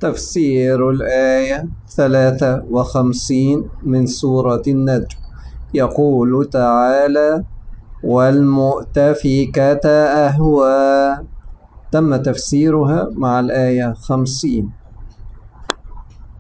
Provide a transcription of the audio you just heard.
تفسير الآية 53 من سورة النجم. يقول تعالى: والمؤتفكة أهوى. تم تفسيرها مع الآية 50.